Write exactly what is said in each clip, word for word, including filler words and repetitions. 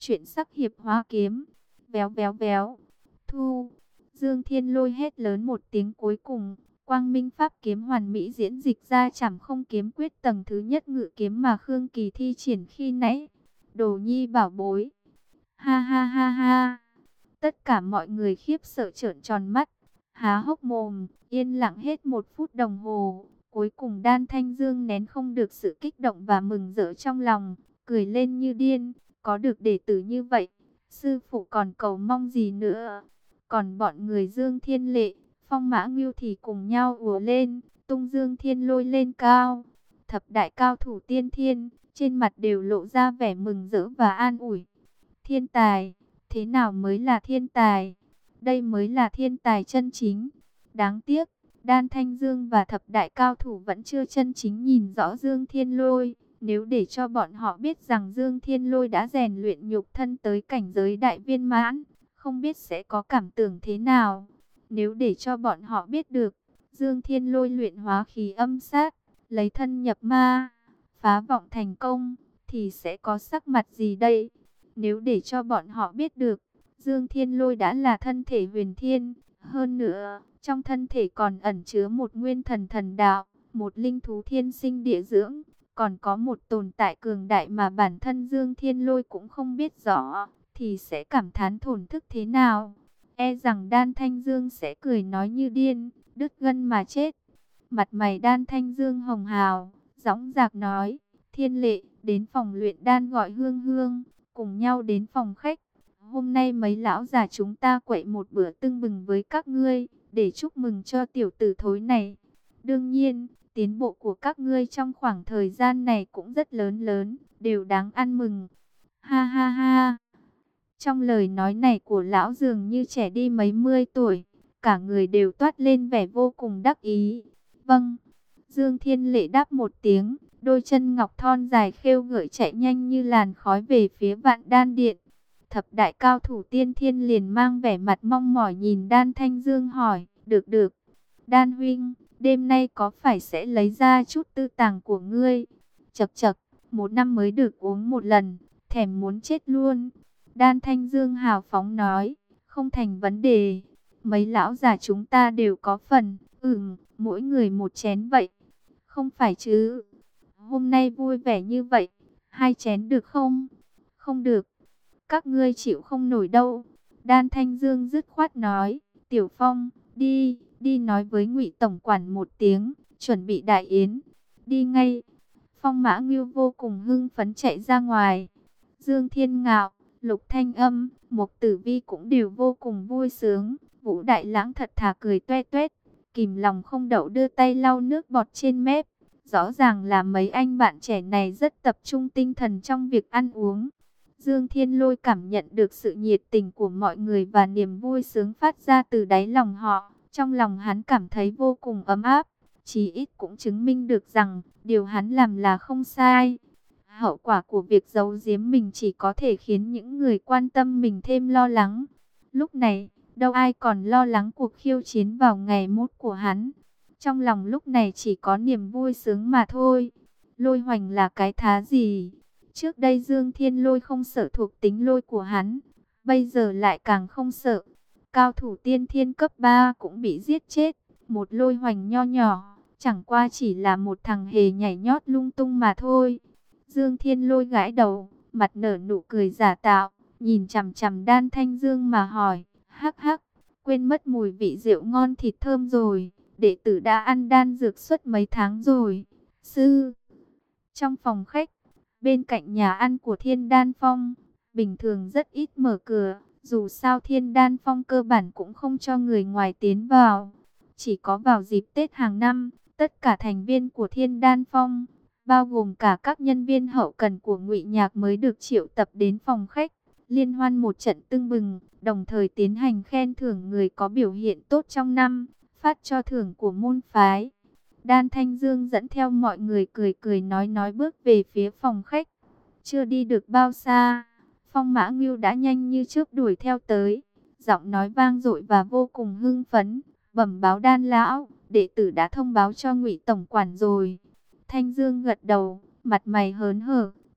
Chuyện sắc hiệp hóa kiếm. Véo véo véo. Thu. Dương Thiên Lôi hét lớn một tiếng cuối cùng. Quang Minh Pháp kiếm hoàn mỹ diễn dịch ra chảm không kiếm quyết tầng thứ nhất ngự kiếm mà Khương Kỳ thi triển khi nãy. Đồ nhi bảo bối. Ha ha ha ha. Tất cả mọi người khiếp sợ trợn tròn mắt. Há hốc mồm, yên lặng hết một phút đồng hồ. Cuối cùng Đan Thanh Dương nén không được sự kích động và mừng rỡ trong lòng. Cười lên như điên. Có được đệ tử như vậy, sư phụ còn cầu mong gì nữa. Còn bọn người Dương Thiên Lệ, Phong Mã Ngưu thì cùng nhau ùa lên, tung Dương Thiên Lôi lên cao. Thập đại cao thủ tiên thiên, trên mặt đều lộ ra vẻ mừng rỡ và an ủi. Thiên tài, thế nào mới là thiên tài? Đây mới là thiên tài chân chính. Đáng tiếc, Đan Thanh Dương và thập đại cao thủ vẫn chưa chân chính nhìn rõ Dương Thiên Lôi. Nếu để cho bọn họ biết rằng Dương Thiên Lôi đã rèn luyện nhục thân tới cảnh giới đại viên mãn, không biết sẽ có cảm tưởng thế nào. Nếu để cho bọn họ biết được, Dương Thiên Lôi luyện hóa khí âm sát, lấy thân nhập ma, phá vọng thành công, thì sẽ có sắc mặt gì đây? Nếu để cho bọn họ biết được, Dương Thiên Lôi đã là thân thể huyền thiên, hơn nữa, trong thân thể còn ẩn chứa một nguyên thần thần đạo, một linh thú thiên sinh địa dưỡng, còn có một tồn tại cường đại mà bản thân Dương Thiên Lôi cũng không biết rõ, thì sẽ cảm thán thổn thức thế nào? E rằng Đan Thanh Dương sẽ cười nói như điên, đứt gân mà chết. Mặt mày Đan Thanh Dương hồng hào, dõng dạc nói, Thiên Lệ, đến phòng luyện đan gọi Hương Hương, cùng nhau đến phòng khách. Hôm nay mấy lão già chúng ta quậy một bữa tưng bừng với các ngươi, để chúc mừng cho tiểu tử thối này. Đương nhiên, tiến bộ của các ngươi trong khoảng thời gian này cũng rất lớn lớn, đều đáng ăn mừng. Ha ha ha. Trong lời nói này của lão dường như trẻ đi mấy mươi tuổi, cả người đều toát lên vẻ vô cùng đắc ý. Vâng. Dương Thiên Lệ đáp một tiếng, đôi chân ngọc thon dài khêu gợi chạy nhanh như làn khói về phía Vạn Đan Điện. Thập đại cao thủ tiên thiên liền mang vẻ mặt mong mỏi nhìn Đan Thanh Dương hỏi, được được. Đan huynh, đêm nay có phải sẽ lấy ra chút tư tàng của ngươi? Chậc chậc, một năm mới được uống một lần, thèm muốn chết luôn. Đan Thanh Dương hào phóng nói, không thành vấn đề. Mấy lão già chúng ta đều có phần, ừm, mỗi người một chén vậy. Không phải chứ, hôm nay vui vẻ như vậy, hai chén được không? Không được, các ngươi chịu không nổi đâu. Đan Thanh Dương dứt khoát nói, Tiểu Phong, đi, đi nói với Ngụy tổng quản một tiếng, chuẩn bị đại yến. Đi ngay. Phong Mã Ngưu vô cùng hưng phấn chạy ra ngoài. Dương Thiên Ngạo, Lục Thanh Âm, Mục Tử Vi cũng đều vô cùng vui sướng. Vũ Đại Lãng thật thà cười toe toét, kìm lòng không đậu đưa tay lau nước bọt trên mép. Rõ ràng là mấy anh bạn trẻ này rất tập trung tinh thần trong việc ăn uống. Dương Thiên Lôi cảm nhận được sự nhiệt tình của mọi người và niềm vui sướng phát ra từ đáy lòng họ. Trong lòng hắn cảm thấy vô cùng ấm áp. Chí ít cũng chứng minh được rằng điều hắn làm là không sai. Hậu quả của việc giấu giếm mình chỉ có thể khiến những người quan tâm mình thêm lo lắng. Lúc này, đâu ai còn lo lắng cuộc khiêu chiến vào ngày mốt của hắn. Trong lòng lúc này chỉ có niềm vui sướng mà thôi. Lôi Hoành là cái thá gì? Trước đây Dương Thiên Lôi không sợ thuộc tính lôi của hắn, bây giờ lại càng không sợ. Cao thủ tiên thiên cấp ba cũng bị giết chết. Một Lôi Hoành nho nhỏ, chẳng qua chỉ là một thằng hề nhảy nhót lung tung mà thôi. Dương Thiên Lôi gãi đầu, mặt nở nụ cười giả tạo, nhìn chằm chằm Đan Thanh Dương mà hỏi, hắc hắc, quên mất mùi vị rượu ngon thịt thơm rồi, đệ tử đã ăn đan dược suốt mấy tháng rồi. Sư, trong phòng khách, bên cạnh nhà ăn của Thiên Đan Phong, bình thường rất ít mở cửa, dù sao Thiên Đan Phong cơ bản cũng không cho người ngoài tiến vào. Chỉ có vào dịp Tết hàng năm, tất cả thành viên của Thiên Đan Phong, bao gồm cả các nhân viên hậu cần của Ngụy Nhạc mới được triệu tập đến phòng khách, liên hoan một trận tưng bừng, đồng thời tiến hành khen thưởng người có biểu hiện tốt trong năm, phát cho thưởng của môn phái. Đan Thanh Dương dẫn theo mọi người cười cười nói nói bước về phía phòng khách. Chưa đi được bao xa, Phong Mã Ngưu đã nhanh như chớp đuổi theo tới, giọng nói vang dội và vô cùng hưng phấn, bẩm báo Đan lão, đệ tử đã thông báo cho Ngụy tổng quản rồi. Thanh Dương gật đầu, mặt mày hớn hở,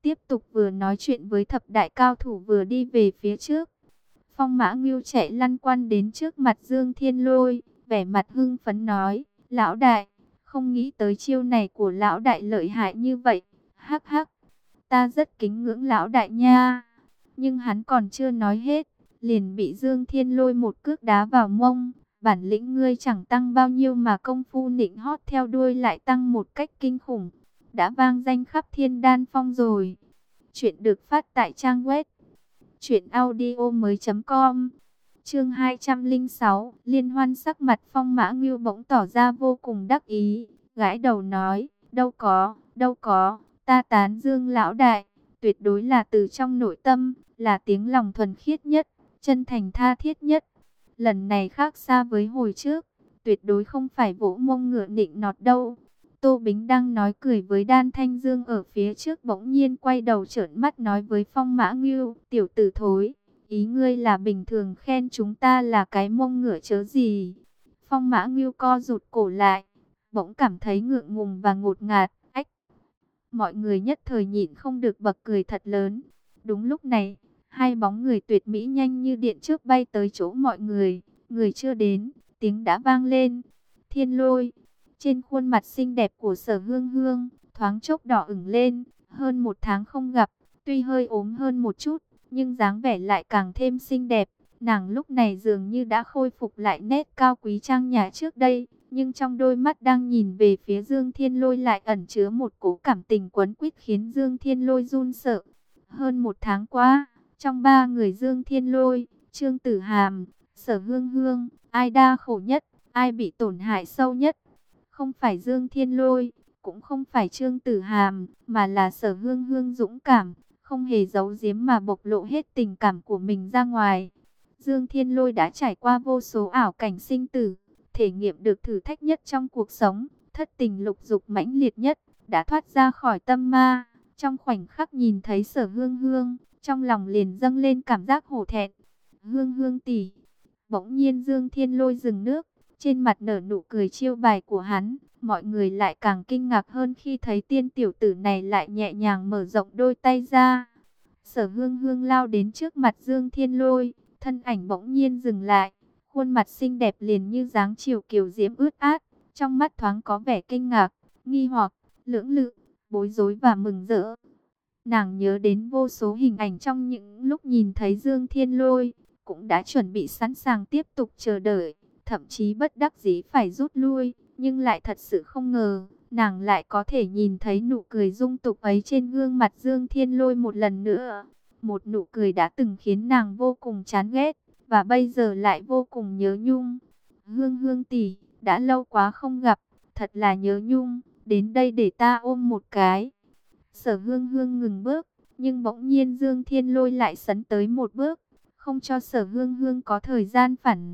tiếp tục vừa nói chuyện với thập đại cao thủ vừa đi về phía trước. Phong Mã Ngưu chạy lăn quăn đến trước mặt Dương Thiên Lôi, vẻ mặt hưng phấn nói, lão đại, không nghĩ tới chiêu này của lão đại lợi hại như vậy, hắc hắc, ta rất kính ngưỡng lão đại nha. Nhưng hắn còn chưa nói hết, liền bị Dương Thiên Lôi một cước đá vào mông. Bản lĩnh ngươi chẳng tăng bao nhiêu mà công phu nịnh hót theo đuôi lại tăng một cách kinh khủng, đã vang danh khắp Thiên Đan Phong rồi. Chuyện được phát tại trang web truyện audio mới chấm com. Chương hai trăm lẻ sáu, liên hoan. Sắc mặt Phong Mã Ngưu bỗng tỏ ra vô cùng đắc ý, gãi đầu nói, đâu có, đâu có, ta tán dương lão đại, tuyệt đối là từ trong nội tâm, là tiếng lòng thuần khiết nhất, chân thành tha thiết nhất. Lần này khác xa với hồi trước, tuyệt đối không phải vỗ mông ngựa nịnh nọt đâu. Tô Bính đang nói cười với Đan Thanh Dương ở phía trước bỗng nhiên quay đầu trợn mắt nói với Phong Mã Ngưu, tiểu tử thối, ý ngươi là bình thường khen chúng ta là cái mông ngựa chớ gì. Phong Mã Ngưu co rụt cổ lại, bỗng cảm thấy ngượng ngùng và ngột ngạt, ách. Mọi người nhất thời nhịn không được bật cười thật lớn. Đúng lúc này, hai bóng người tuyệt mỹ nhanh như điện trước bay tới chỗ mọi người. Người chưa đến, tiếng đã vang lên. Thiên Lôi. Trên khuôn mặt xinh đẹp của Sở Hương Hương, thoáng chốc đỏ ửng lên. Hơn một tháng không gặp, tuy hơi ốm hơn một chút, nhưng dáng vẻ lại càng thêm xinh đẹp. Nàng lúc này dường như đã khôi phục lại nét cao quý trang nhã trước đây. Nhưng trong đôi mắt đang nhìn về phía Dương Thiên Lôi lại ẩn chứa một cỗ cảm tình quấn quýt khiến Dương Thiên Lôi run sợ. Hơn một tháng qua, trong ba người Dương Thiên Lôi, Trương Tử Hàm, Sở Hương Hương, ai đau khổ nhất, ai bị tổn hại sâu nhất? Không phải Dương Thiên Lôi, cũng không phải Trương Tử Hàm, mà là Sở Hương Hương dũng cảm, không hề giấu giếm mà bộc lộ hết tình cảm của mình ra ngoài. Dương Thiên Lôi đã trải qua vô số ảo cảnh sinh tử, thể nghiệm được thử thách nhất trong cuộc sống, thất tình lục dục mãnh liệt nhất, đã thoát ra khỏi tâm ma. Trong khoảnh khắc nhìn thấy Sở Hương Hương, trong lòng liền dâng lên cảm giác hổ thẹn. Hương Hương tỷ. Bỗng nhiên Dương Thiên Lôi dừng nước, trên mặt nở nụ cười chiêu bài của hắn. Mọi người lại càng kinh ngạc hơn khi thấy tiên tiểu tử này lại nhẹ nhàng mở rộng đôi tay ra. Sở Hương Hương lao đến trước mặt Dương Thiên Lôi, thân ảnh bỗng nhiên dừng lại. Khuôn mặt xinh đẹp liền như dáng chiều kiều diễm ướt át, trong mắt thoáng có vẻ kinh ngạc, nghi hoặc, lưỡng lự, bối rối và mừng rỡ. Nàng nhớ đến vô số hình ảnh trong những lúc nhìn thấy Dương Thiên Lôi, cũng đã chuẩn bị sẵn sàng tiếp tục chờ đợi, thậm chí bất đắc dĩ phải rút lui, nhưng lại thật sự không ngờ, nàng lại có thể nhìn thấy nụ cười dung tục ấy trên gương mặt Dương Thiên Lôi một lần nữa. Một nụ cười đã từng khiến nàng vô cùng chán ghét, và bây giờ lại vô cùng nhớ nhung. Hương Hương tỷ, đã lâu quá không gặp, thật là nhớ nhung, đến đây để ta ôm một cái. Sở Hương Hương ngừng bước, nhưng bỗng nhiên Dương Thiên Lôi lại sấn tới một bước, không cho Sở Hương Hương có thời gian phản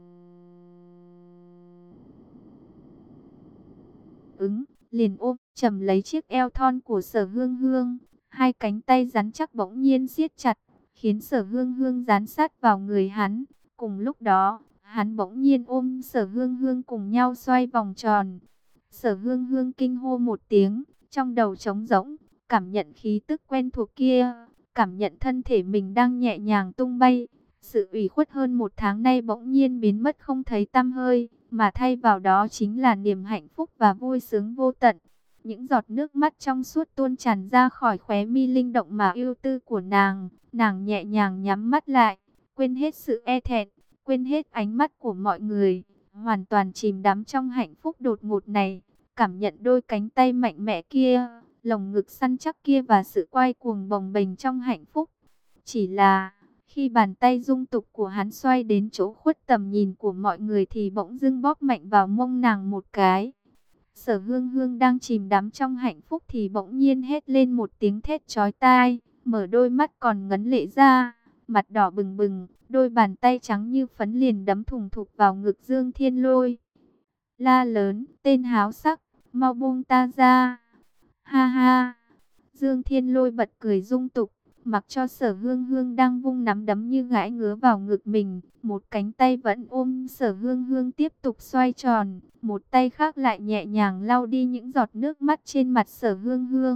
ứng, liền ôm chầm lấy chiếc eo thon của Sở Hương Hương, hai cánh tay rắn chắc bỗng nhiên siết chặt, khiến Sở Hương Hương dán sát vào người hắn. Cùng lúc đó, hắn bỗng nhiên ôm Sở Hương Hương cùng nhau xoay vòng tròn. Sở Hương Hương kinh hô một tiếng, trong đầu trống rỗng, cảm nhận khí tức quen thuộc kia, cảm nhận thân thể mình đang nhẹ nhàng tung bay. Sự ủy khuất hơn một tháng nay bỗng nhiên biến mất không thấy tăm hơi, mà thay vào đó chính là niềm hạnh phúc và vui sướng vô tận. Những giọt nước mắt trong suốt tuôn tràn ra khỏi khóe mi linh động mà ưu tư của nàng. Nàng nhẹ nhàng nhắm mắt lại, quên hết sự e thẹn, quên hết ánh mắt của mọi người, hoàn toàn chìm đắm trong hạnh phúc đột ngột này. Cảm nhận đôi cánh tay mạnh mẽ kia, lồng ngực săn chắc kia và sự quay cuồng bồng bềnh trong hạnh phúc. Chỉ là, khi bàn tay dung tục của hắn xoay đến chỗ khuất tầm nhìn của mọi người thì bỗng dưng bóp mạnh vào mông nàng một cái. Sở Hương Hương đang chìm đắm trong hạnh phúc thì bỗng nhiên hét lên một tiếng thét chói tai, mở đôi mắt còn ngấn lệ ra, mặt đỏ bừng bừng, đôi bàn tay trắng như phấn liền đấm thùng thục vào ngực Dương Thiên Lôi. La lớn, tên háo sắc, mau buông ta ra. Ha ha. Dương Thiên Lôi bật cười dung tục, mặc cho Sở Hương Hương đang vung nắm đấm như gãi ngứa vào ngực mình, một cánh tay vẫn ôm Sở Hương Hương tiếp tục xoay tròn, một tay khác lại nhẹ nhàng lau đi những giọt nước mắt trên mặt Sở Hương Hương.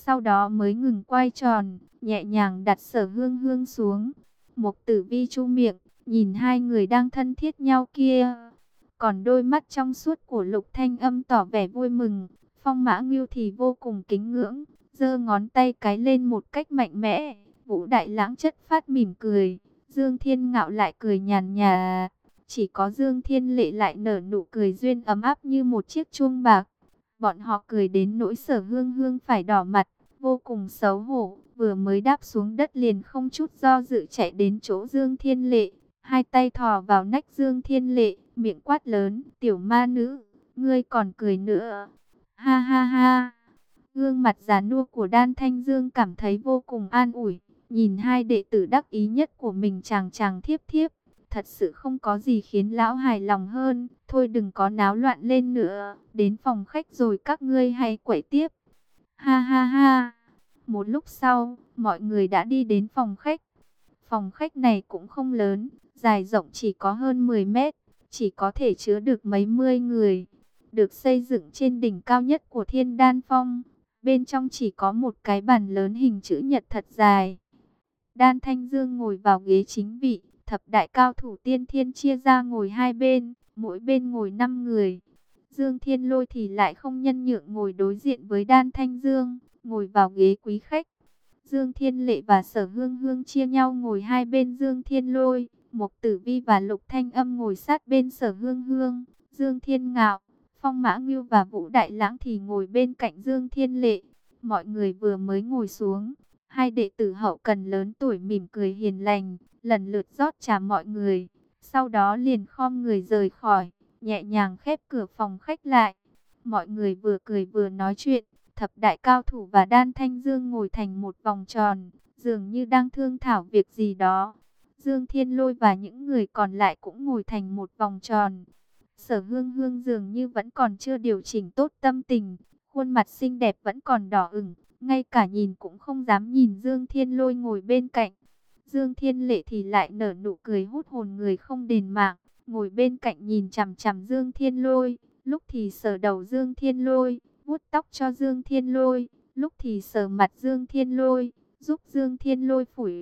sau đó mới ngừng quay tròn, nhẹ nhàng đặt Sở Hương Hương xuống. Mục Tử Vi chu miệng, nhìn hai người đang thân thiết nhau kia. Còn đôi mắt trong suốt của Lục Thanh Âm tỏ vẻ vui mừng. Phong Mã Ngưu thì vô cùng kính ngưỡng, giơ ngón tay cái lên một cách mạnh mẽ. Vũ Đại Lãng chất phát mỉm cười, Dương Thiên Ngạo lại cười nhàn nhạt. Chỉ có Dương Thiên Lệ lại nở nụ cười duyên ấm áp như một chiếc chuông bạc. Bọn họ cười đến nỗi Sở Hương Hương phải đỏ mặt, vô cùng xấu hổ. Vừa mới đáp xuống đất liền không chút do dự chạy đến chỗ Dương Thiên Lệ, hai tay thò vào nách Dương Thiên Lệ, miệng quát lớn: "Tiểu ma nữ, ngươi còn cười nữa?" Ha ha ha. Gương mặt già nua của Đan Thanh Dương cảm thấy vô cùng an ủi, nhìn hai đệ tử đắc ý nhất của mình chàng chàng thiếp thiếp, thật sự không có gì khiến lão hài lòng hơn. Thôi đừng có náo loạn lên nữa, đến phòng khách rồi các ngươi hay quậy tiếp. Ha ha ha. Một lúc sau, mọi người đã đi đến phòng khách. Phòng khách này cũng không lớn, dài rộng chỉ có hơn mười mét, chỉ có thể chứa được mấy mươi người. Được xây dựng trên đỉnh cao nhất của Thiên Đan Phong. Bên trong chỉ có một cái bàn lớn hình chữ nhật thật dài. Đan Thanh Dương ngồi vào ghế chính vị, thập đại cao thủ tiên thiên chia ra ngồi hai bên, mỗi bên ngồi năm người. Dương Thiên Lôi thì lại không nhân nhượng ngồi đối diện với Đan Thanh Dương, ngồi vào ghế quý khách. Dương Thiên Lệ và Sở Hương Hương chia nhau ngồi hai bên Dương Thiên Lôi, Mục Tử Vi và Lục Thanh Âm ngồi sát bên Sở Hương Hương. Dương Thiên Ngạo, Phong Mã Ngưu và Vũ Đại Lãng thì ngồi bên cạnh Dương Thiên Lệ. Mọi người vừa mới ngồi xuống, hai đệ tử hậu cần lớn tuổi mỉm cười hiền lành, lần lượt rót trà mọi người, sau đó liền khom người rời khỏi, nhẹ nhàng khép cửa phòng khách lại. Mọi người vừa cười vừa nói chuyện, thập đại cao thủ và Đan Thanh Dương ngồi thành một vòng tròn, dường như đang thương thảo việc gì đó. Dương Thiên Lôi và những người còn lại cũng ngồi thành một vòng tròn. Sở Hương Hương dường như vẫn còn chưa điều chỉnh tốt tâm tình, khuôn mặt xinh đẹp vẫn còn đỏ ửng, ngay cả nhìn cũng không dám nhìn Dương Thiên Lôi ngồi bên cạnh. Dương Thiên Lệ thì lại nở nụ cười hút hồn người không đền mạng, ngồi bên cạnh nhìn chằm chằm Dương Thiên Lôi, lúc thì sờ đầu Dương Thiên Lôi, vuốt tóc cho Dương Thiên Lôi, lúc thì sờ mặt Dương Thiên Lôi, giúp Dương Thiên Lôi phủi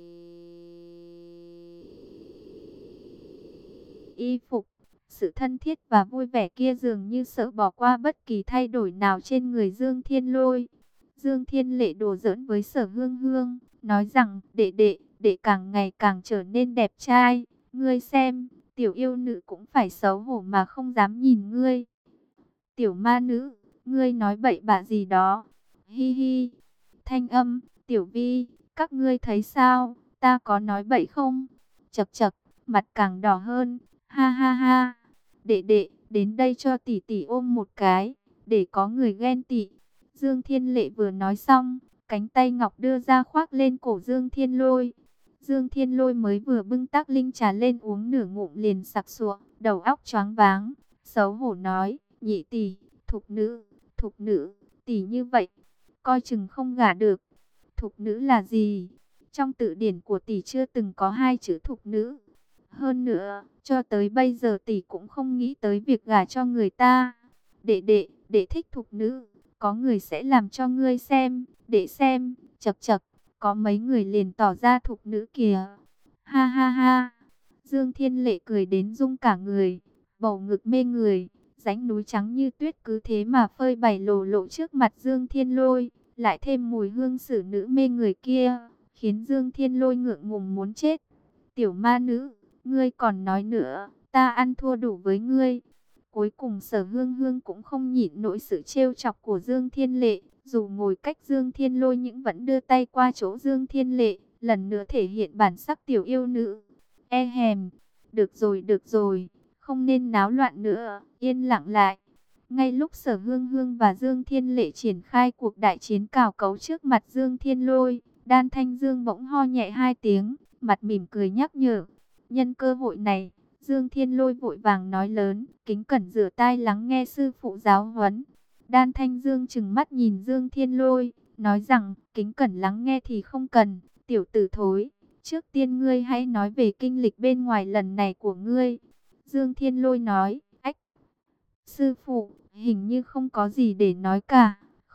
y phục. Sự thân thiết và vui vẻ kia dường như sợ bỏ qua bất kỳ thay đổi nào trên người Dương Thiên Lôi. Dương Thiên Lệ đùa giỡn với Sở Hương Hương, nói rằng: "Đệ đệ, đệ càng ngày càng trở nên đẹp trai, ngươi xem, tiểu yêu nữ cũng phải xấu hổ mà không dám nhìn ngươi." "Tiểu ma nữ, ngươi nói bậy bạ gì đó?" "Hi hi." Thanh Âm, Tiểu Vi, các ngươi thấy sao, ta có nói bậy không?" Chậc chậc, mặt càng đỏ hơn. Ha ha ha. "Đệ đệ, đến đây cho tỷ tỷ ôm một cái, để có người ghen tị." Dương Thiên Lệ vừa nói xong, cánh tay ngọc đưa ra khoác lên cổ Dương Thiên Lôi. Dương Thiên Lôi mới vừa bưng tắc linh trà lên uống nửa ngụm liền sặc sụa, đầu óc choáng váng, xấu hổ nói: "Nhị tỷ, thục nữ, thục nữ, tỷ như vậy, coi chừng không gả được." "Thục nữ là gì? Trong tự điển của tỷ chưa từng có hai chữ thục nữ. Hơn nữa, cho tới bây giờ tỷ cũng không nghĩ tới việc gả cho người ta." "Đệ đệ, đệ thích thục nữ, có người sẽ làm cho ngươi xem, đệ xem." Chậc chậc, có mấy người liền tỏ ra thục nữ kìa. Ha ha ha. Dương Thiên Lệ cười đến rung cả người, bầu ngực mê người, dãnh núi trắng như tuyết cứ thế mà phơi bày lộ lộ trước mặt Dương Thiên Lôi, lại thêm mùi hương xử nữ mê người kia, khiến Dương Thiên Lôi ngượng ngùng muốn chết. "Tiểu ma nữ, ngươi còn nói nữa, ta ăn thua đủ với ngươi." Cuối cùng Sở Hương Hương cũng không nhịn nổi sự trêu chọc của Dương Thiên Lệ, dù ngồi cách Dương Thiên Lôi nhưng vẫn đưa tay qua chỗ Dương Thiên Lệ, lần nữa thể hiện bản sắc tiểu yêu nữ. E hèm, được rồi được rồi, không nên náo loạn nữa, yên lặng lại. Ngay lúc Sở Hương Hương và Dương Thiên Lệ triển khai cuộc đại chiến cào cấu trước mặt Dương Thiên Lôi, Đan Thanh Dương bỗng ho nhẹ hai tiếng, mặt mỉm cười nhắc nhở. Nhân cơ hội này, Dương Thiên Lôi vội vàng nói lớn, kính cẩn rửa tai lắng nghe sư phụ giáo huấn. Đan Thanh Dương trừng mắt nhìn Dương Thiên Lôi, nói rằng, kính cẩn lắng nghe thì không cần, tiểu tử thối. Trước tiên ngươi hãy nói về kinh lịch bên ngoài lần này của ngươi. Dương Thiên Lôi nói, ách, sư phụ, hình như không có gì để nói cả,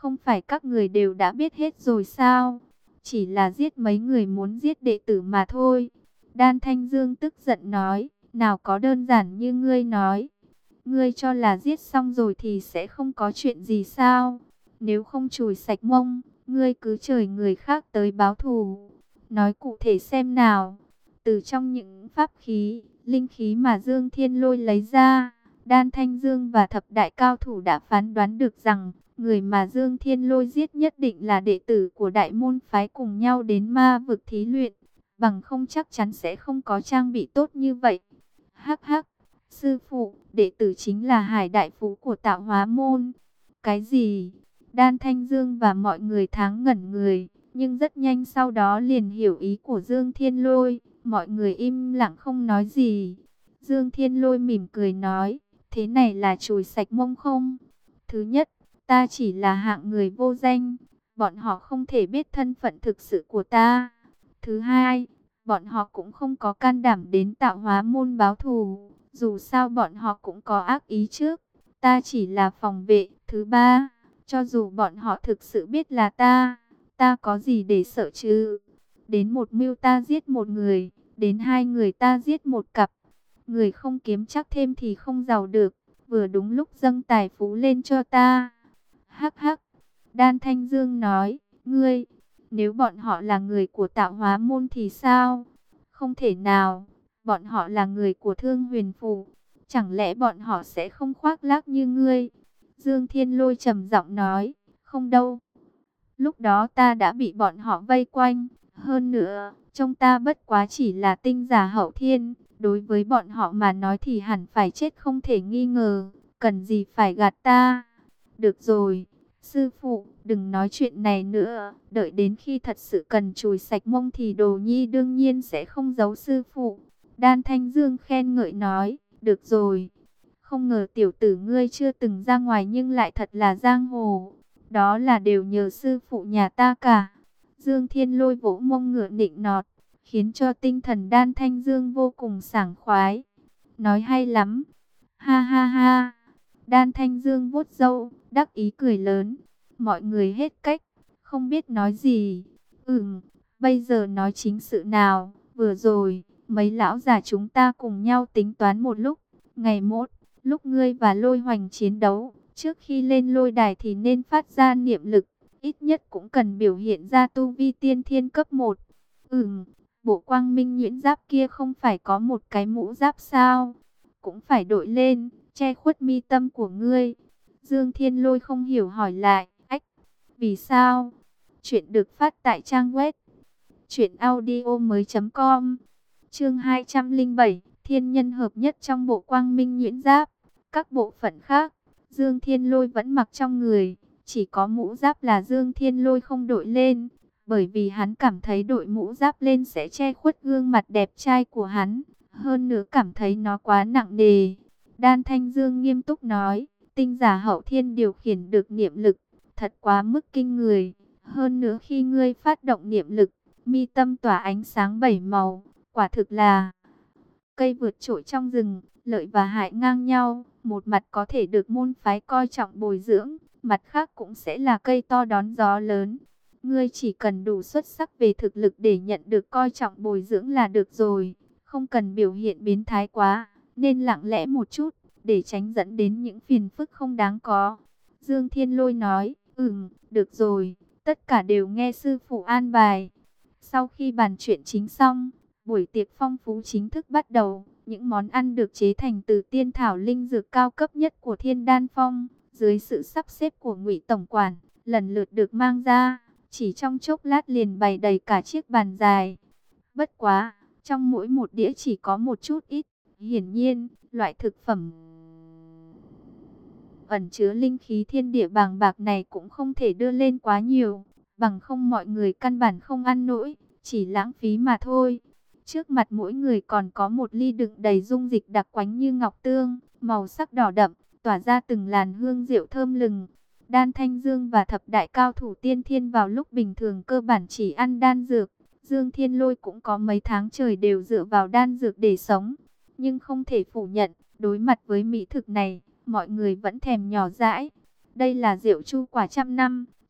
Không phải các người đều đã biết hết rồi sao? Chỉ là giết mấy người muốn giết đệ tử mà thôi. Đan Thanh Dương tức giận nói, nào có đơn giản như ngươi nói. Ngươi cho là giết xong rồi thì sẽ không có chuyện gì sao? Nếu không chùi sạch mông, ngươi cứ chờ người khác tới báo thù. Nói cụ thể xem nào. Từ trong những pháp khí, linh khí mà Dương Thiên Lôi lấy ra, Đan Thanh Dương và thập đại cao thủ đã phán đoán được rằng, người mà Dương Thiên Lôi giết nhất định là đệ tử của đại môn phái cùng nhau đến ma vực thí luyện. Bằng không chắc chắn sẽ không có trang bị tốt như vậy. Hắc hắc, sư phụ, đệ tử chính là Hải Đại Phú của Tạo Hóa Môn. Cái gì? Đan Thanh Dương và mọi người tháng ngẩn người, nhưng rất nhanh sau đó liền hiểu ý của Dương Thiên Lôi. Mọi người im lặng không nói gì. Dương Thiên Lôi mỉm cười nói, thế này là chùi sạch mông không? Thứ nhất, ta chỉ là hạng người vô danh, bọn họ không thể biết thân phận thực sự của ta. Thứ hai, bọn họ cũng không có can đảm đến Tạo Hóa Môn báo thù, dù sao bọn họ cũng có ác ý trước, ta chỉ là phòng vệ. Thứ ba, cho dù bọn họ thực sự biết là ta, ta có gì để sợ chứ? Đến một mưu ta giết một người, đến hai người ta giết một cặp. Người không kiếm chắc thêm thì không giàu được, vừa đúng lúc dâng tài phú lên cho ta. Hắc hắc, Đan Thanh Dương nói, ngươi, nếu bọn họ là người của Tạo Hóa Môn thì sao? Không thể nào, bọn họ là người của Thương Huyền Phủ, chẳng lẽ bọn họ sẽ không khoác lác như ngươi? Dương Thiên Lôi trầm giọng nói, không đâu. Lúc đó ta đã bị bọn họ vây quanh, hơn nữa, trong ta bất quá chỉ là tinh giả hậu thiên, đối với bọn họ mà nói thì hẳn phải chết không thể nghi ngờ, cần gì phải gạt ta. Được rồi, sư phụ, đừng nói chuyện này nữa, đợi đến khi thật sự cần chùi sạch mông thì Đồ Nhi đương nhiên sẽ không giấu sư phụ. Đan Thanh Dương khen ngợi nói, được rồi, không ngờ tiểu tử ngươi chưa từng ra ngoài nhưng lại thật là giang hồ, đó là đều nhờ sư phụ nhà ta cả. Dương Thiên Lôi vỗ mông ngựa nịnh nọt, khiến cho tinh thần Đan Thanh Dương vô cùng sảng khoái. Nói hay lắm, ha ha ha. Đan Thanh Dương vuốt râu, đắc ý cười lớn. Mọi người hết cách, không biết nói gì. Ừm, bây giờ nói chính sự nào. Vừa rồi, mấy lão già chúng ta cùng nhau tính toán một lúc. Ngày mốt, lúc ngươi và Lôi Hoành chiến đấu, trước khi lên lôi đài thì nên phát ra niệm lực. Ít nhất cũng cần biểu hiện ra tu vi tiên thiên cấp một. Ừm, bộ quang minh nhuyễn giáp kia không phải có một cái mũ giáp sao? Cũng phải đội lên, che khuất mi tâm của ngươi. Dương Thiên Lôi không hiểu hỏi lại, ách, vì sao? Chuyện được phát tại trang web truyện audio mới chấm com. Chương hai trăm lẻ bảy, thiên nhân hợp nhất trong bộ quang minh nhuyễn giáp. Các bộ phận khác, Dương Thiên Lôi vẫn mặc trong người, chỉ có mũ giáp là Dương Thiên Lôi không đội lên, bởi vì hắn cảm thấy đội mũ giáp lên sẽ che khuất gương mặt đẹp trai của hắn, hơn nữa cảm thấy nó quá nặng nề. Đan Thanh Dương nghiêm túc nói, tinh giả hậu thiên điều khiển được niệm lực, thật quá mức kinh người. Hơn nữa khi ngươi phát động niệm lực, mi tâm tỏa ánh sáng bảy màu, quả thực là cây vượt trội trong rừng, lợi và hại ngang nhau. Một mặt có thể được môn phái coi trọng bồi dưỡng, mặt khác cũng sẽ là cây to đón gió lớn. Ngươi chỉ cần đủ xuất sắc về thực lực để nhận được coi trọng bồi dưỡng là được rồi, không cần biểu hiện biến thái quá, nên lặng lẽ một chút, để tránh dẫn đến những phiền phức không đáng có. Dương Thiên Lôi nói, ừm, được rồi, tất cả đều nghe sư phụ an bài. Sau khi bàn chuyện chính xong, buổi tiệc phong phú chính thức bắt đầu. Những món ăn được chế thành từ tiên thảo linh dược cao cấp nhất của Thiên Đan Phong, dưới sự sắp xếp của Ngụy tổng quản, lần lượt được mang ra, chỉ trong chốc lát liền bày đầy cả chiếc bàn dài. Bất quá, trong mỗi một đĩa chỉ có một chút ít, hiển nhiên, loại thực phẩm ẩn chứa linh khí thiên địa bàng bạc này cũng không thể đưa lên quá nhiều, bằng không mọi người căn bản không ăn nổi, chỉ lãng phí mà thôi. Trước mặt mỗi người còn có một ly đựng đầy dung dịch đặc quánh như ngọc tương, màu sắc đỏ đậm, tỏa ra từng làn hương rượu thơm lừng. Đan Thanh Dương và thập đại cao thủ tiên thiên vào lúc bình thường cơ bản chỉ ăn đan dược. Dương Thiên Lôi cũng có mấy tháng trời đều dựa vào đan dược để sống. Nhưng không thể phủ nhận, đối mặt với mỹ thực này, mọi người vẫn thèm nhỏ dãi. Đây là rượu chu quả trăm năm,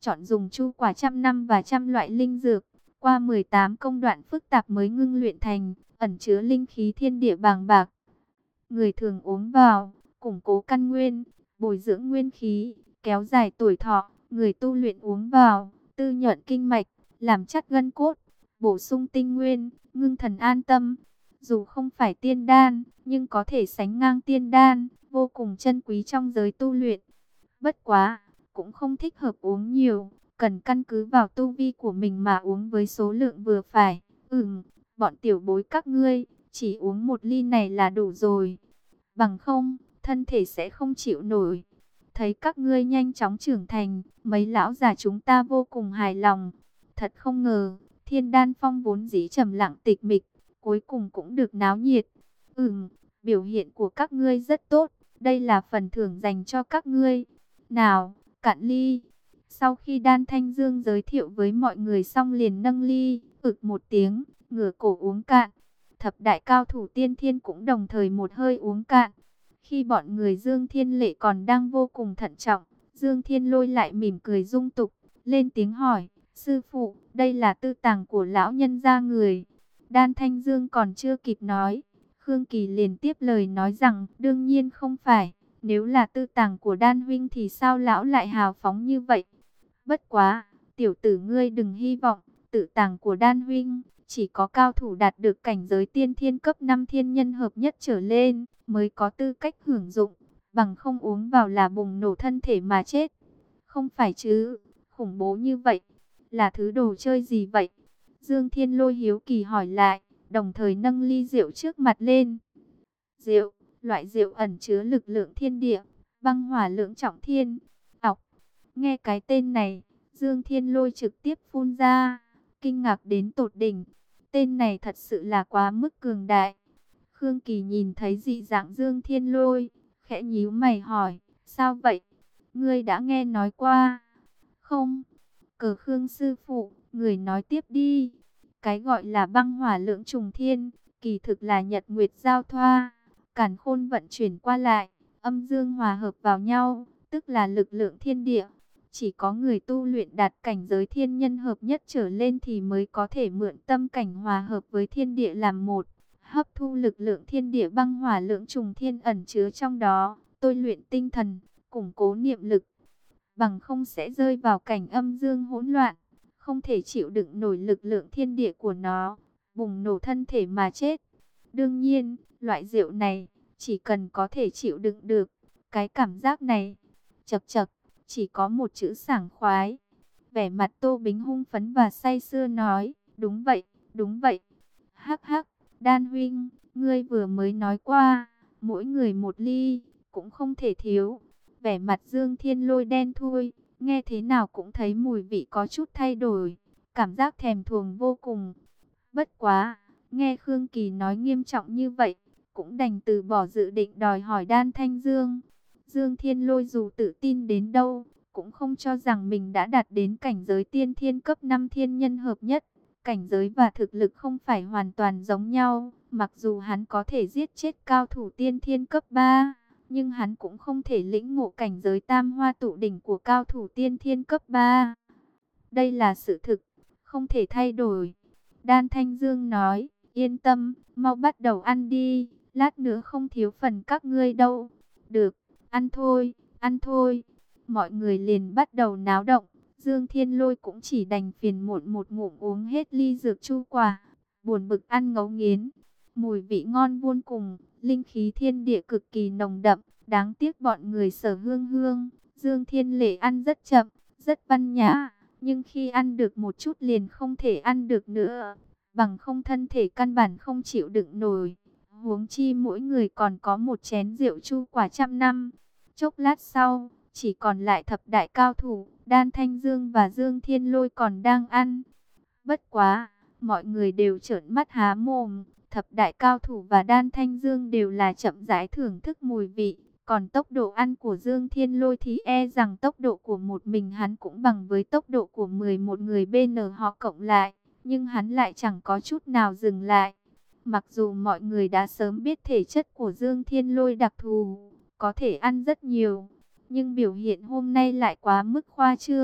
chọn dùng chu quả trăm năm và trăm loại linh dược, qua mười tám công đoạn phức tạp mới ngưng luyện thành, ẩn chứa linh khí thiên địa bàng bạc. Người thường uống vào, củng cố căn nguyên, bồi dưỡng nguyên khí, kéo dài tuổi thọ. Người tu luyện uống vào, tư nhuận kinh mạch, làm chắc gân cốt, bổ sung tinh nguyên, ngưng thần an tâm. Dù không phải tiên đan, nhưng có thể sánh ngang tiên đan, vô cùng chân quý trong giới tu luyện. Bất quá, cũng không thích hợp uống nhiều, cần căn cứ vào tu vi của mình mà uống với số lượng vừa phải. Ừm, bọn tiểu bối các ngươi, chỉ uống một ly này là đủ rồi. Bằng không, thân thể sẽ không chịu nổi. Thấy các ngươi nhanh chóng trưởng thành, mấy lão già chúng ta vô cùng hài lòng. Thật không ngờ, Thiên Đan Phong vốn dĩ trầm lặng tịch mịch, cuối cùng cũng được náo nhiệt. Ừm, biểu hiện của các ngươi rất tốt, đây là phần thưởng dành cho các ngươi. Nào, cạn ly. Sau khi Đan Thanh Dương giới thiệu với mọi người xong liền nâng ly, ực một tiếng, ngửa cổ uống cạn. Thập đại cao thủ tiên thiên cũng đồng thời một hơi uống cạn. Khi bọn người Dương Thiên Lệ còn đang vô cùng thận trọng, Dương Thiên Lôi lại mỉm cười dung tục, lên tiếng hỏi, sư phụ, đây là tư tàng của lão nhân gia người. Đan Thanh Dương còn chưa kịp nói, Khương Kỳ liền tiếp lời nói rằng, đương nhiên không phải, nếu là tư tàng của Đan huynh thì sao lão lại hào phóng như vậy? Bất quá, tiểu tử ngươi đừng hy vọng, tự tàng của Đan huynh, chỉ có cao thủ đạt được cảnh giới tiên thiên cấp năm thiên nhân hợp nhất trở lên, mới có tư cách hưởng dụng, bằng không uống vào là bùng nổ thân thể mà chết. Không phải chứ, khủng bố như vậy, là thứ đồ chơi gì vậy? Dương Thiên Lôi hiếu kỳ hỏi lại, đồng thời nâng ly rượu trước mặt lên. Rượu, loại rượu ẩn chứa lực lượng thiên địa, băng hỏa lượng trọng thiên. Ọc, nghe cái tên này, Dương Thiên Lôi trực tiếp phun ra, kinh ngạc đến tột đỉnh. Tên này thật sự là quá mức cường đại. Khương Kỳ nhìn thấy dị dạng Dương Thiên Lôi, khẽ nhíu mày hỏi, sao vậy? Ngươi đã nghe nói qua? Không. Cờ Khương sư phụ, người nói tiếp đi. Cái gọi là băng hỏa lưỡng trùng thiên, kỳ thực là nhật nguyệt giao thoa, càn khôn vận chuyển qua lại, âm dương hòa hợp vào nhau, tức là lực lượng thiên địa. Chỉ có người tu luyện đạt cảnh giới thiên nhân hợp nhất trở lên thì mới có thể mượn tâm cảnh hòa hợp với thiên địa làm một, hấp thu lực lượng thiên địa băng hỏa lưỡng trùng thiên ẩn chứa trong đó, tôi luyện tinh thần, củng cố niệm lực. Bằng không sẽ rơi vào cảnh âm dương hỗn loạn, không thể chịu đựng nổi lực lượng thiên địa của nó, bùng nổ thân thể mà chết. Đương nhiên, loại rượu này, chỉ cần có thể chịu đựng được, cái cảm giác này, chật chật, chỉ có một chữ sảng khoái. Vẻ mặt Tô Bính hung phấn và say sưa nói, đúng vậy, đúng vậy. Hắc hắc, Đan huynh, ngươi vừa mới nói qua, mỗi người một ly, cũng không thể thiếu. Vẻ mặt Dương Thiên Lôi đen thui, nghe thế nào cũng thấy mùi vị có chút thay đổi, cảm giác thèm thuồng vô cùng. Bất quá, nghe Khương Kỳ nói nghiêm trọng như vậy, cũng đành từ bỏ dự định đòi hỏi Đan Thanh Dương. Dương Thiên Lôi dù tự tin đến đâu, cũng không cho rằng mình đã đạt đến cảnh giới tiên thiên cấp năm thiên nhân hợp nhất. Cảnh giới và thực lực không phải hoàn toàn giống nhau, mặc dù hắn có thể giết chết cao thủ tiên thiên cấp ba, nhưng hắn cũng không thể lĩnh ngộ cảnh giới tam hoa tụ đỉnh của cao thủ tiên thiên cấp ba. Đây là sự thực, không thể thay đổi. Đan Thanh Dương nói, yên tâm, mau bắt đầu ăn đi, lát nữa không thiếu phần các ngươi đâu. Được, ăn thôi, ăn thôi. Mọi người liền bắt đầu náo động. Dương Thiên Lôi cũng chỉ đành phiền muộn một ngụm uống hết ly dược chu quả, buồn bực ăn ngấu nghiến. Mùi vị ngon vô cùng, linh khí thiên địa cực kỳ nồng đậm, đáng tiếc bọn người Sở Hương Hương, Dương Thiên Lệ ăn rất chậm, rất văn nhã, nhưng khi ăn được một chút liền không thể ăn được nữa, bằng không thân thể căn bản không chịu đựng nổi. Huống chi mỗi người còn có một chén rượu chu quả trăm năm. Chốc lát sau, chỉ còn lại thập đại cao thủ, Đan Thanh Dương và Dương Thiên Lôi còn đang ăn. Bất quá, mọi người đều trợn mắt há mồm. Thập đại cao thủ và Đan Thanh Dương đều là chậm rãi thưởng thức mùi vị. Còn tốc độ ăn của Dương Thiên Lôi thì e rằng tốc độ của một mình hắn cũng bằng với tốc độ của mười một người bên họ cộng lại. Nhưng hắn lại chẳng có chút nào dừng lại. Mặc dù mọi người đã sớm biết thể chất của Dương Thiên Lôi đặc thù, có thể ăn rất nhiều, nhưng biểu hiện hôm nay lại quá mức khoa trương.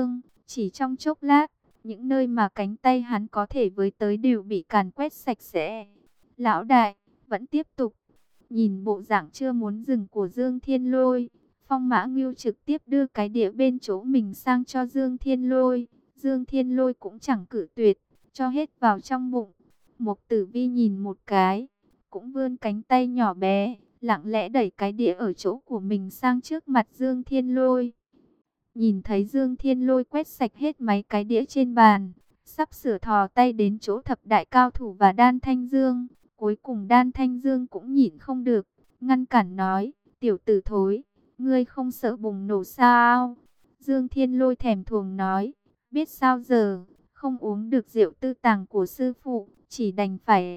Chỉ trong chốc lát, những nơi mà cánh tay hắn có thể với tới đều bị càn quét sạch sẽ. Lão đại, vẫn tiếp tục. Nhìn bộ dạng chưa muốn dừng của Dương Thiên Lôi, Phong Mã Ngưu trực tiếp đưa cái đĩa bên chỗ mình sang cho Dương Thiên Lôi. Dương Thiên Lôi cũng chẳng cự tuyệt, cho hết vào trong bụng. Mục Tử Vi nhìn một cái, cũng vươn cánh tay nhỏ bé, lặng lẽ đẩy cái đĩa ở chỗ của mình sang trước mặt Dương Thiên Lôi. Nhìn thấy Dương Thiên Lôi quét sạch hết mấy cái đĩa trên bàn, sắp sửa thò tay đến chỗ thập đại cao thủ và Đan Thanh Dương. Cuối cùng Đan Thanh Dương cũng nhịn không được, ngăn cản nói, tiểu tử thối, ngươi không sợ bùng nổ sao? Dương Thiên Lôi thèm thuồng nói, biết sao giờ, không uống được rượu tư tàng của sư phụ, chỉ đành phải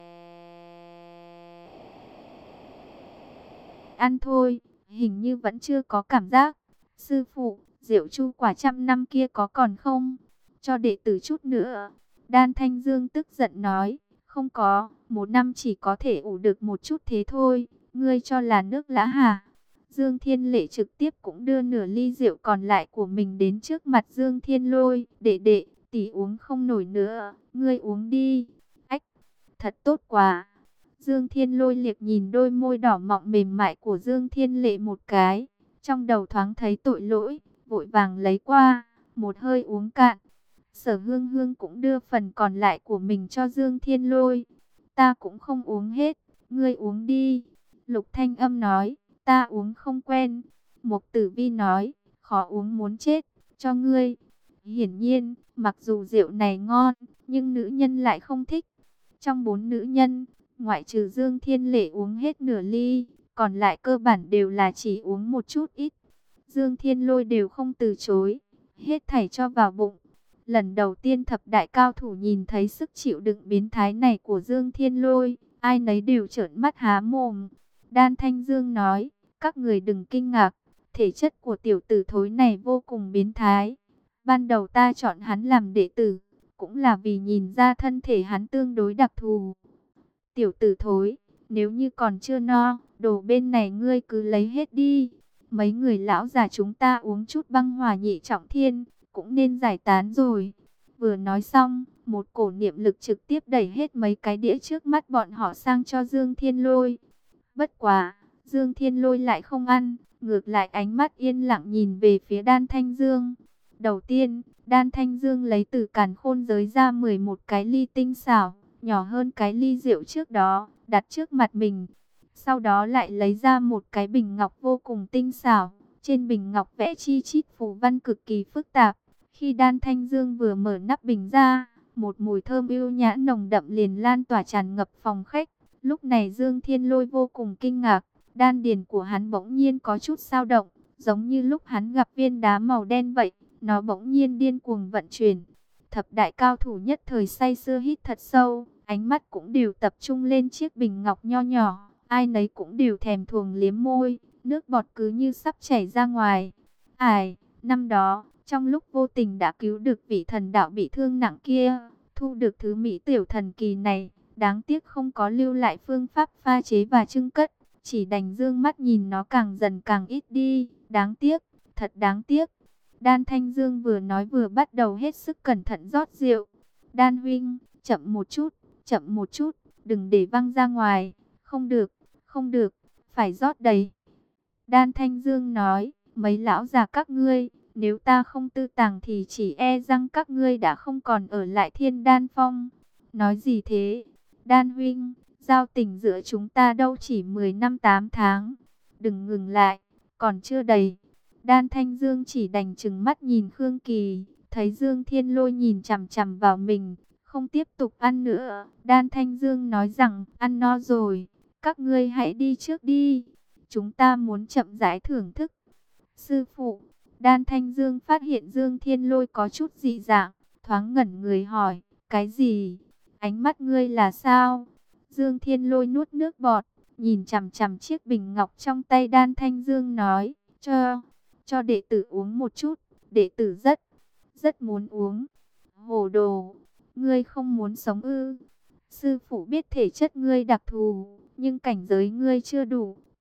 ăn thôi, hình như vẫn chưa có cảm giác. Sư phụ, rượu chu quả trăm năm kia có còn không? Cho đệ tử chút nữa. Đan Thanh Dương tức giận nói, không có, một năm chỉ có thể ủ được một chút thế thôi, ngươi cho là nước lã hả? Dương Thiên Lệ trực tiếp cũng đưa nửa ly rượu còn lại của mình đến trước mặt Dương Thiên Lôi, đệ đệ, tỷ uống không nổi nữa, ngươi uống đi. Ách, thật tốt quá. Dương Thiên Lôi liếc nhìn đôi môi đỏ mọng mềm mại của Dương Thiên Lệ một cái, trong đầu thoáng thấy tội lỗi, vội vàng lấy qua, một hơi uống cạn. Sở Hương Hương cũng đưa phần còn lại của mình cho Dương Thiên Lôi. Ta cũng không uống hết, ngươi uống đi. Lục Thanh Âm nói, ta uống không quen. Mục Tử Vi nói, khó uống muốn chết, cho ngươi. Hiển nhiên, mặc dù rượu này ngon, nhưng nữ nhân lại không thích. Trong bốn nữ nhân, ngoại trừ Dương Thiên Lệ uống hết nửa ly, còn lại cơ bản đều là chỉ uống một chút ít. Dương Thiên Lôi đều không từ chối, hết thảy cho vào bụng. Lần đầu tiên thập đại cao thủ nhìn thấy sức chịu đựng biến thái này của Dương Thiên Lôi, ai nấy đều trợn mắt há mồm. Đan Thanh Dương nói, các người đừng kinh ngạc, thể chất của tiểu tử thối này vô cùng biến thái. Ban đầu ta chọn hắn làm đệ tử, cũng là vì nhìn ra thân thể hắn tương đối đặc thù. Tiểu tử thối, nếu như còn chưa no, đồ bên này ngươi cứ lấy hết đi. Mấy người lão già chúng ta uống chút băng hòa nhị trọng thiên, cũng nên giải tán rồi. Vừa nói xong, một cổ niệm lực trực tiếp đẩy hết mấy cái đĩa trước mắt bọn họ sang cho Dương Thiên Lôi. Bất quá, Dương Thiên Lôi lại không ăn, ngược lại ánh mắt yên lặng nhìn về phía Đan Thanh Dương. Đầu tiên, Đan Thanh Dương lấy từ càn khôn giới ra mười một cái ly tinh xảo, nhỏ hơn cái ly rượu trước đó, đặt trước mặt mình. Sau đó lại lấy ra một cái bình ngọc vô cùng tinh xảo, trên bình ngọc vẽ chi chít phù văn cực kỳ phức tạp. Khi Đan Thanh Dương vừa mở nắp bình ra, một mùi thơm yêu nhã nồng đậm liền lan tỏa tràn ngập phòng khách. Lúc này Dương Thiên Lôi vô cùng kinh ngạc, đan điền của hắn bỗng nhiên có chút dao động, giống như lúc hắn gặp viên đá màu đen vậy, nó bỗng nhiên điên cuồng vận chuyển. Thập đại cao thủ nhất thời say sưa hít thật sâu, ánh mắt cũng đều tập trung lên chiếc bình ngọc nho nhỏ, ai nấy cũng đều thèm thuồng liếm môi, nước bọt cứ như sắp chảy ra ngoài. Ải, năm đó, trong lúc vô tình đã cứu được vị thần đạo bị thương nặng kia, thu được thứ mỹ tiểu thần kỳ này, đáng tiếc không có lưu lại phương pháp pha chế và trưng cất, chỉ đành dương mắt nhìn nó càng dần càng ít đi, đáng tiếc, thật đáng tiếc. Đan Thanh Dương vừa nói vừa bắt đầu hết sức cẩn thận rót rượu. Đan huynh, chậm một chút, chậm một chút, đừng để văng ra ngoài, không được, không được, phải rót đầy. Đan Thanh Dương nói, mấy lão già các ngươi, nếu ta không tư tàng thì chỉ e rằng các ngươi đã không còn ở lại Thiên Đan Phong. Nói gì thế? Đan huynh, giao tình giữa chúng ta đâu chỉ mười năm tám tháng. Đừng ngừng lại, còn chưa đầy. Đan Thanh Dương chỉ đành chừng mắt nhìn Khương Kỳ, thấy Dương Thiên Lôi nhìn chằm chằm vào mình, không tiếp tục ăn nữa. Đan Thanh Dương nói rằng, ăn no rồi, các ngươi hãy đi trước đi. Chúng ta muốn chậm rãi thưởng thức. Sư phụ, Đan Thanh Dương phát hiện Dương Thiên Lôi có chút dị dạng, thoáng ngẩn người hỏi, cái gì? Ánh mắt ngươi là sao? Dương Thiên Lôi nuốt nước bọt, nhìn chằm chằm chiếc bình ngọc trong tay Đan Thanh Dương nói, cho, cho đệ tử uống một chút, đệ tử rất, rất muốn uống. Hồ đồ, ngươi không muốn sống ư? Sư phụ biết thể chất ngươi đặc thù, nhưng cảnh giới ngươi chưa đủ,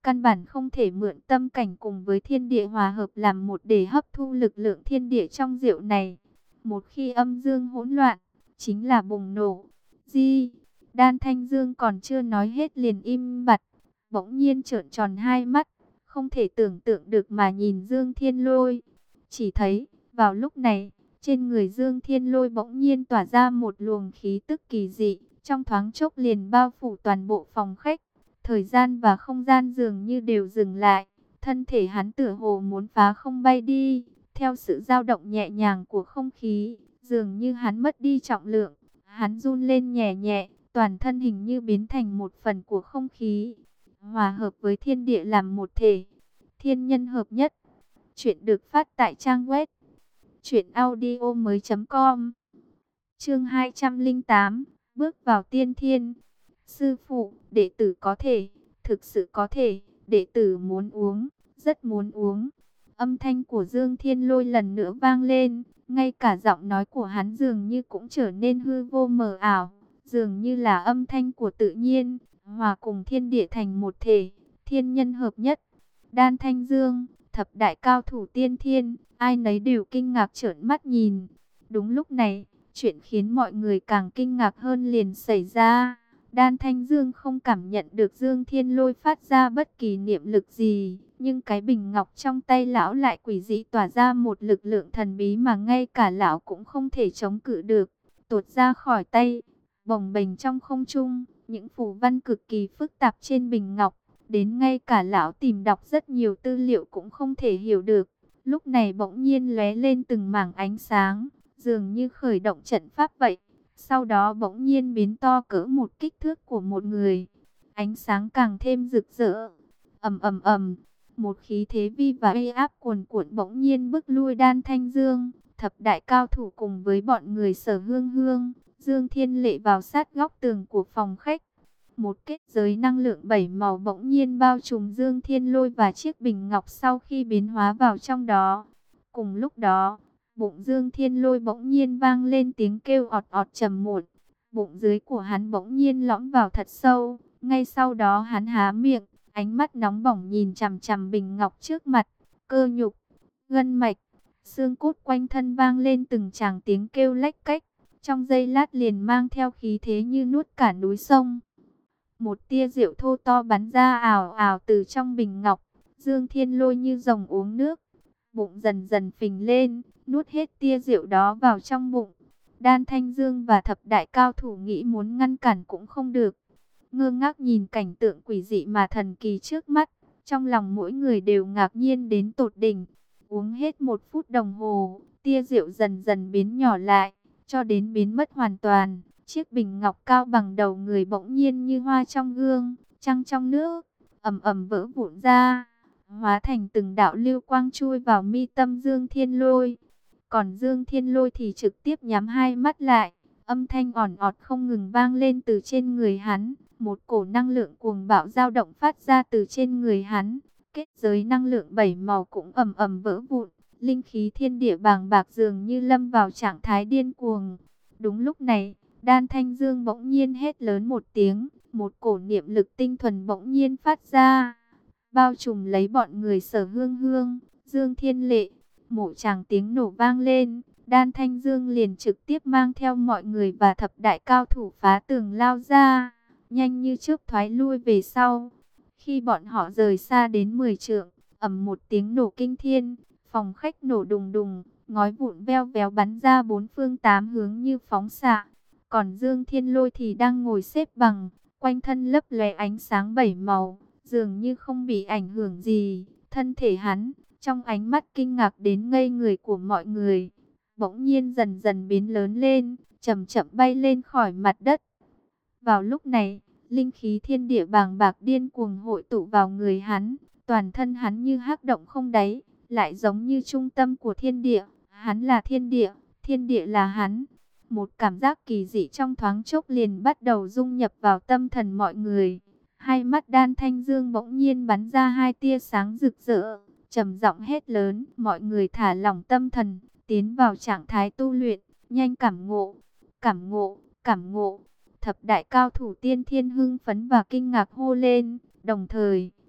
căn bản không thể mượn tâm cảnh cùng với thiên địa hòa hợp làm một để hấp thu lực lượng thiên địa trong rượu này. Một khi âm dương hỗn loạn, chính là bùng nổ. Di, Đan Thanh Dương còn chưa nói hết liền im bặt, bỗng nhiên trợn tròn hai mắt, không thể tưởng tượng được mà nhìn Dương Thiên Lôi. Chỉ thấy, vào lúc này, trên người Dương Thiên Lôi bỗng nhiên tỏa ra một luồng khí tức kỳ dị, trong thoáng chốc liền bao phủ toàn bộ phòng khách. Thời gian và không gian dường như đều dừng lại, thân thể hắn tựa hồ muốn phá không bay đi, theo sự dao động nhẹ nhàng của không khí, dường như hắn mất đi trọng lượng, hắn run lên nhẹ nhẹ, toàn thân hình như biến thành một phần của không khí, hòa hợp với thiên địa làm một thể, thiên nhân hợp nhất. Chuyện được phát tại trang web truyện audio mới chấm com. Chương hai trăm lẻ tám, bước vào tiên thiên. Sư phụ, đệ tử có thể, thực sự có thể, đệ tử muốn uống, rất muốn uống. Âm thanh của Dương Thiên Lôi lần nữa vang lên, ngay cả giọng nói của hắn dường như cũng trở nên hư vô mờ ảo, dường như là âm thanh của tự nhiên, hòa cùng thiên địa thành một thể, thiên nhân hợp nhất. Đan Thanh Dương, thập đại cao thủ tiên thiên, ai nấy đều kinh ngạc trợn mắt nhìn. Đúng lúc này, chuyện khiến mọi người càng kinh ngạc hơn liền xảy ra. Đan Thanh Dương không cảm nhận được Dương Thiên Lôi phát ra bất kỳ niệm lực gì, nhưng cái bình ngọc trong tay lão lại quỷ dị tỏa ra một lực lượng thần bí mà ngay cả lão cũng không thể chống cự được, tuột ra khỏi tay, bồng bềnh trong không trung, những phù văn cực kỳ phức tạp trên bình ngọc, đến ngay cả lão tìm đọc rất nhiều tư liệu cũng không thể hiểu được. Lúc này bỗng nhiên lóe lên từng mảng ánh sáng, dường như khởi động trận pháp vậy. Sau đó bỗng nhiên biến to cỡ một kích thước của một người. Ánh sáng càng thêm rực rỡ. Ầm ầm ầm, một khí thế vi và uy áp cuồn cuộn bỗng nhiên bức lui Đan Thanh Dương, thập đại cao thủ cùng với bọn người Sở Hương Hương, Dương Thiên Lệ vào sát góc tường của phòng khách. Một kết giới năng lượng bảy màu bỗng nhiên bao trùm Dương Thiên Lôi và chiếc bình ngọc sau khi biến hóa vào trong đó. Cùng lúc đó, bụng Dương Thiên Lôi bỗng nhiên vang lên tiếng kêu ọt ọt trầm muộn. Bụng dưới của hắn bỗng nhiên lõm vào thật sâu. Ngay sau đó hắn há miệng, ánh mắt nóng bỏng nhìn chằm chằm bình ngọc trước mặt. Cơ nhục, gân mạch, xương cốt quanh thân vang lên từng tràng tiếng kêu lách cách. Trong giây lát liền mang theo khí thế như nuốt cả núi sông. Một tia rượu thô to bắn ra ào ào từ trong bình ngọc. Dương Thiên Lôi như rồng uống nước. Bụng dần dần phình lên, nuốt hết tia rượu đó vào trong bụng. Đan Thanh Dương và thập đại cao thủ nghĩ muốn ngăn cản cũng không được. Ngơ ngác nhìn cảnh tượng quỷ dị mà thần kỳ trước mắt. Trong lòng mỗi người đều ngạc nhiên đến tột đỉnh. Uống hết một phút đồng hồ, tia rượu dần dần biến nhỏ lại, cho đến biến mất hoàn toàn. Chiếc bình ngọc cao bằng đầu người bỗng nhiên như hoa trong gương, trăng trong nước, ầm ầm vỡ vụn ra, hóa thành từng đạo lưu quang chui vào mi tâm Dương Thiên Lôi. Còn Dương Thiên Lôi thì trực tiếp nhắm hai mắt lại, âm thanh ỏn ọt không ngừng vang lên từ trên người hắn, một cổ năng lượng cuồng bạo dao động phát ra từ trên người hắn. Kết giới năng lượng bảy màu cũng ầm ầm vỡ vụn, linh khí thiên địa bàng bạc dường như lâm vào trạng thái điên cuồng. Đúng lúc này, Đan Thanh Dương bỗng nhiên hét lớn một tiếng, một cổ niệm lực tinh thuần bỗng nhiên phát ra, bao trùm lấy bọn người Sở Hương Hương, Dương Thiên Lệ. Một tràng tiếng nổ vang lên, Đan Thanh Dương liền trực tiếp mang theo mọi người và thập đại cao thủ phá tường lao ra, nhanh như chớp thoái lui về sau. Khi bọn họ rời xa đến mười trượng, ầm một tiếng nổ kinh thiên, phòng khách nổ đùng đùng, ngói vụn veo véo bắn ra bốn phương tám hướng như phóng xạ. Còn Dương Thiên Lôi thì đang ngồi xếp bằng, quanh thân lấp lóe ánh sáng bảy màu, dường như không bị ảnh hưởng gì. Thân thể hắn, trong ánh mắt kinh ngạc đến ngây người của mọi người, bỗng nhiên dần dần biến lớn lên, chậm chậm bay lên khỏi mặt đất. Vào lúc này, linh khí thiên địa bàng bạc điên cuồng hội tụ vào người hắn, toàn thân hắn như hắc động không đáy, lại giống như trung tâm của thiên địa. Hắn là thiên địa, thiên địa là hắn. Một cảm giác kỳ dị trong thoáng chốc liền bắt đầu dung nhập vào tâm thần mọi người. Hai mắt Đan Thanh Dương bỗng nhiên bắn ra hai tia sáng rực rỡ, trầm giọng hét lớn, mọi người thả lỏng tâm thần, tiến vào trạng thái tu luyện, nhanh cảm ngộ, cảm ngộ, cảm ngộ. Thập đại cao thủ tiên thiên hưng phấn và kinh ngạc hô lên, đồng thời,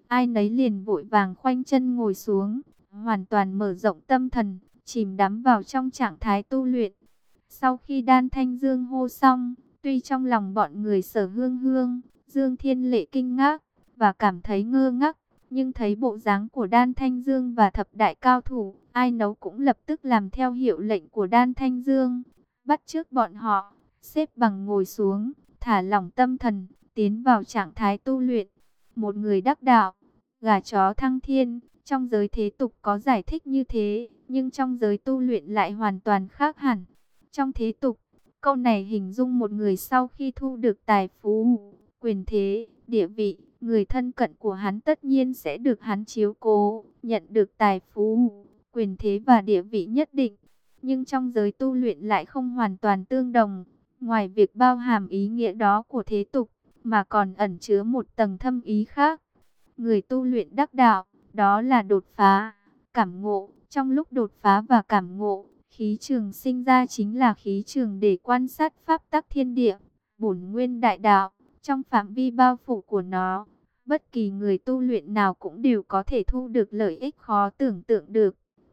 ai nấy liền vội vàng khoanh chân ngồi xuống, hoàn toàn mở rộng tâm thần, chìm đắm vào trong trạng thái tu luyện. Sau khi Đan Thanh Dương hô xong, tuy trong lòng bọn người Sở Hương Hương, Dương Thiên Lệ kinh ngạc và cảm thấy ngơ ngác, nhưng thấy bộ dáng của Đan Thanh Dương và thập đại cao thủ, ai nấy cũng lập tức làm theo hiệu lệnh của Đan Thanh Dương, bắt chước bọn họ, xếp bằng ngồi xuống, thả lỏng tâm thần, tiến vào trạng thái tu luyện. Một người đắc đạo, gà chó thăng thiên, trong giới thế tục có giải thích như thế, nhưng trong giới tu luyện lại hoàn toàn khác hẳn. Trong thế tục, câu này hình dung một người sau khi thu được tài phú, quyền thế, địa vị, người thân cận của hắn tất nhiên sẽ được hắn chiếu cố, nhận được tài phú, quyền thế và địa vị nhất định. Nhưng trong giới tu luyện lại không hoàn toàn tương đồng. Ngoài việc bao hàm ý nghĩa đó của thế tục, mà còn ẩn chứa một tầng thâm ý khác. Người tu luyện đắc đạo, đó là đột phá, cảm ngộ. Trong lúc đột phá và cảm ngộ, khí trường sinh ra chính là khí trường để quan sát pháp tắc thiên địa, bổn nguyên đại đạo. Trong phạm vi bao phủ của nó, bất kỳ người tu luyện nào cũng đều có thể thu được lợi ích khó tưởng tượng được.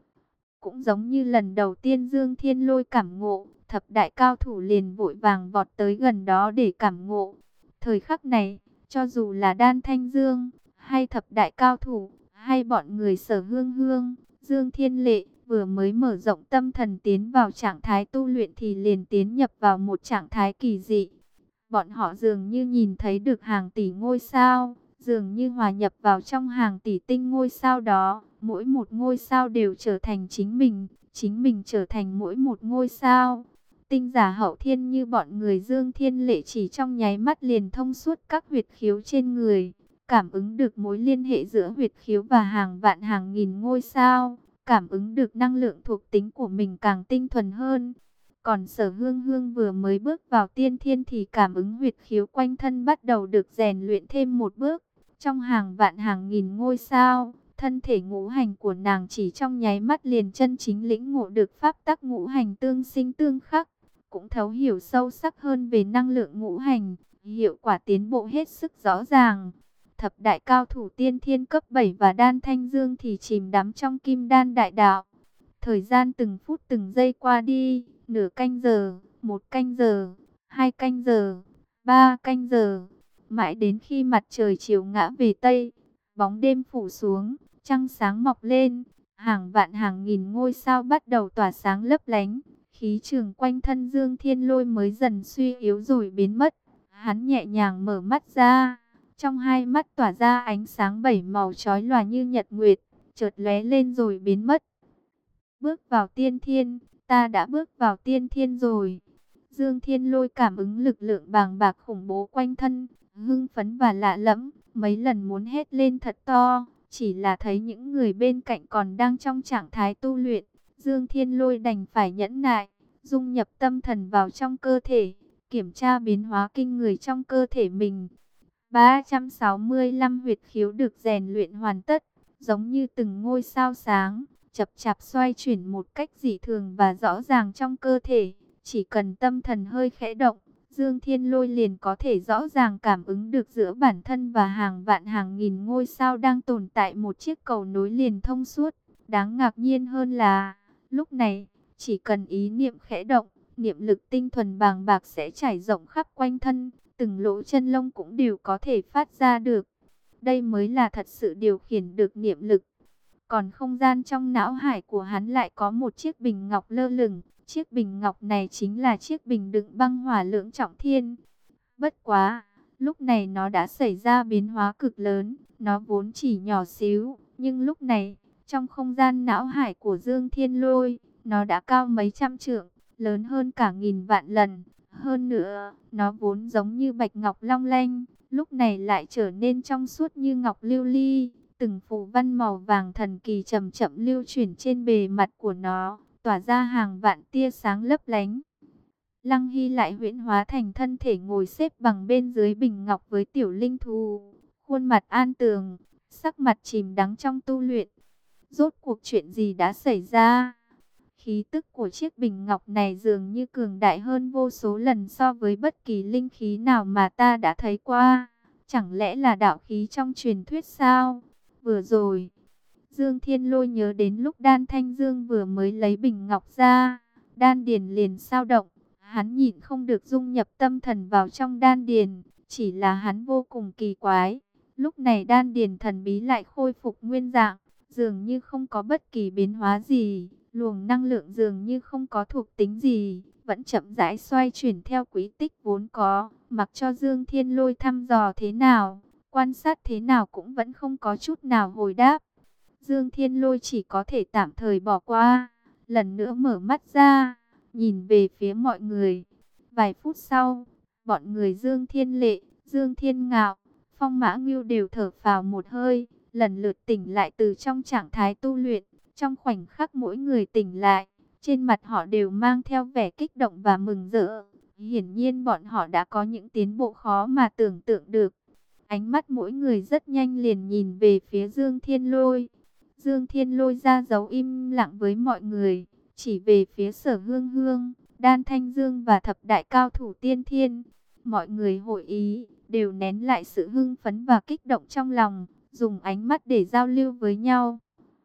Cũng giống như lần đầu tiên Dương Thiên Lôi cảm ngộ, thập đại cao thủ liền vội vàng vọt tới gần đó để cảm ngộ. Thời khắc này, cho dù là Đan Thanh Dương, hay thập đại cao thủ, hay bọn người Sở Hương Hương, Dương Thiên Lệ, vừa mới mở rộng tâm thần tiến vào trạng thái tu luyện thì liền tiến nhập vào một trạng thái kỳ dị. Bọn họ dường như nhìn thấy được hàng tỷ ngôi sao, dường như hòa nhập vào trong hàng tỷ tinh ngôi sao đó. Mỗi một ngôi sao đều trở thành chính mình, chính mình trở thành mỗi một ngôi sao. Tinh giả hậu thiên như bọn người Dương Thiên Lệ chỉ trong nháy mắt liền thông suốt các huyệt khiếu trên người, cảm ứng được mối liên hệ giữa huyệt khiếu và hàng vạn hàng nghìn ngôi sao, cảm ứng được năng lượng thuộc tính của mình càng tinh thuần hơn. Còn Sở Hương Hương vừa mới bước vào tiên thiên thì cảm ứng huyệt khiếu quanh thân bắt đầu được rèn luyện thêm một bước. Trong hàng vạn hàng nghìn ngôi sao, thân thể ngũ hành của nàng chỉ trong nháy mắt liền chân chính lĩnh ngộ được pháp tắc ngũ hành tương sinh tương khắc, cũng thấu hiểu sâu sắc hơn về năng lượng ngũ hành, hiệu quả tiến bộ hết sức rõ ràng. Thập đại cao thủ tiên thiên cấp bảy và Đan Thanh Dương thì chìm đắm trong kim đan đại đạo. Thời gian từng phút từng giây qua đi, nửa canh giờ, một canh giờ, hai canh giờ, ba canh giờ, mãi đến khi mặt trời chiều ngã về Tây, bóng đêm phủ xuống, trăng sáng mọc lên, hàng vạn hàng nghìn ngôi sao bắt đầu tỏa sáng lấp lánh, khí trường quanh thân Dương Thiên Lôi mới dần suy yếu rồi biến mất. Hắn nhẹ nhàng mở mắt ra, trong hai mắt tỏa ra ánh sáng bảy màu chói lòa như nhật nguyệt, chợt lóe lên rồi biến mất. Bước vào tiên thiên, ta đã bước vào tiên thiên rồi. Dương Thiên Lôi cảm ứng lực lượng bàng bạc khủng bố quanh thân, hưng phấn và lạ lẫm, mấy lần muốn hét lên thật to, chỉ là thấy những người bên cạnh còn đang trong trạng thái tu luyện. Dương Thiên Lôi đành phải nhẫn nại, dung nhập tâm thần vào trong cơ thể, kiểm tra biến hóa kinh người trong cơ thể mình. ba trăm sáu mươi lăm huyệt khiếu được rèn luyện hoàn tất, giống như từng ngôi sao sáng, chập chạp xoay chuyển một cách dị thường và rõ ràng trong cơ thể. Chỉ cần tâm thần hơi khẽ động, Dương Thiên Lôi liền có thể rõ ràng cảm ứng được giữa bản thân và hàng vạn hàng nghìn ngôi sao đang tồn tại một chiếc cầu nối liền thông suốt. Đáng ngạc nhiên hơn là, lúc này, chỉ cần ý niệm khẽ động, niệm lực tinh thuần bàng bạc sẽ trải rộng khắp quanh thân, từng lỗ chân lông cũng đều có thể phát ra được. Đây mới là thật sự điều khiển được niệm lực. Còn không gian trong não hải của hắn lại có một chiếc bình ngọc lơ lửng. Chiếc bình ngọc này chính là chiếc bình đựng băng hỏa lưỡng trọng thiên. Bất quá, lúc này nó đã xảy ra biến hóa cực lớn. Nó vốn chỉ nhỏ xíu, nhưng lúc này, trong không gian não hải của Dương Thiên Lôi, nó đã cao mấy trăm trượng, lớn hơn cả nghìn vạn lần. Hơn nữa, nó vốn giống như bạch ngọc long lanh, lúc này lại trở nên trong suốt như ngọc lưu ly. Từng phù văn màu vàng thần kỳ chậm chậm lưu chuyển trên bề mặt của nó, tỏa ra hàng vạn tia sáng lấp lánh. Lăng Hy lại huyễn hóa thành thân thể ngồi xếp bằng bên dưới bình ngọc với tiểu linh thú, khuôn mặt an tường, sắc mặt chìm đắm trong tu luyện. Rốt cuộc chuyện gì đã xảy ra? Khí tức của chiếc bình ngọc này dường như cường đại hơn vô số lần so với bất kỳ linh khí nào mà ta đã thấy qua. Chẳng lẽ là đạo khí trong truyền thuyết sao? Vừa rồi, Dương Thiên Lôi nhớ đến lúc Đan Thanh Dương vừa mới lấy bình ngọc ra, đan điền liền sao động. Hắn nhịn không được dung nhập tâm thần vào trong đan điền, chỉ là hắn vô cùng kỳ quái. Lúc này đan điền thần bí lại khôi phục nguyên dạng, dường như không có bất kỳ biến hóa gì, luồng năng lượng dường như không có thuộc tính gì, vẫn chậm rãi xoay chuyển theo quỹ tích vốn có, mặc cho Dương Thiên Lôi thăm dò thế nào, quan sát thế nào cũng vẫn không có chút nào hồi đáp. Dương Thiên Lôi chỉ có thể tạm thời bỏ qua, lần nữa mở mắt ra, nhìn về phía mọi người. Vài phút sau, bọn người Dương Thiên Lệ, Dương Thiên Ngạo, Phong Mã Ngưu đều thở phào một hơi, lần lượt tỉnh lại từ trong trạng thái tu luyện. Trong khoảnh khắc mỗi người tỉnh lại, trên mặt họ đều mang theo vẻ kích động và mừng rỡ. Hiển nhiên bọn họ đã có những tiến bộ khó mà tưởng tượng được. Ánh mắt mỗi người rất nhanh liền nhìn về phía Dương Thiên Lôi. Dương Thiên Lôi ra dấu im lặng với mọi người, chỉ về phía Sở Hương Hương, Đan Thanh Dương và thập đại cao thủ tiên thiên. Mọi người hội ý, đều nén lại sự hưng phấn và kích động trong lòng, dùng ánh mắt để giao lưu với nhau.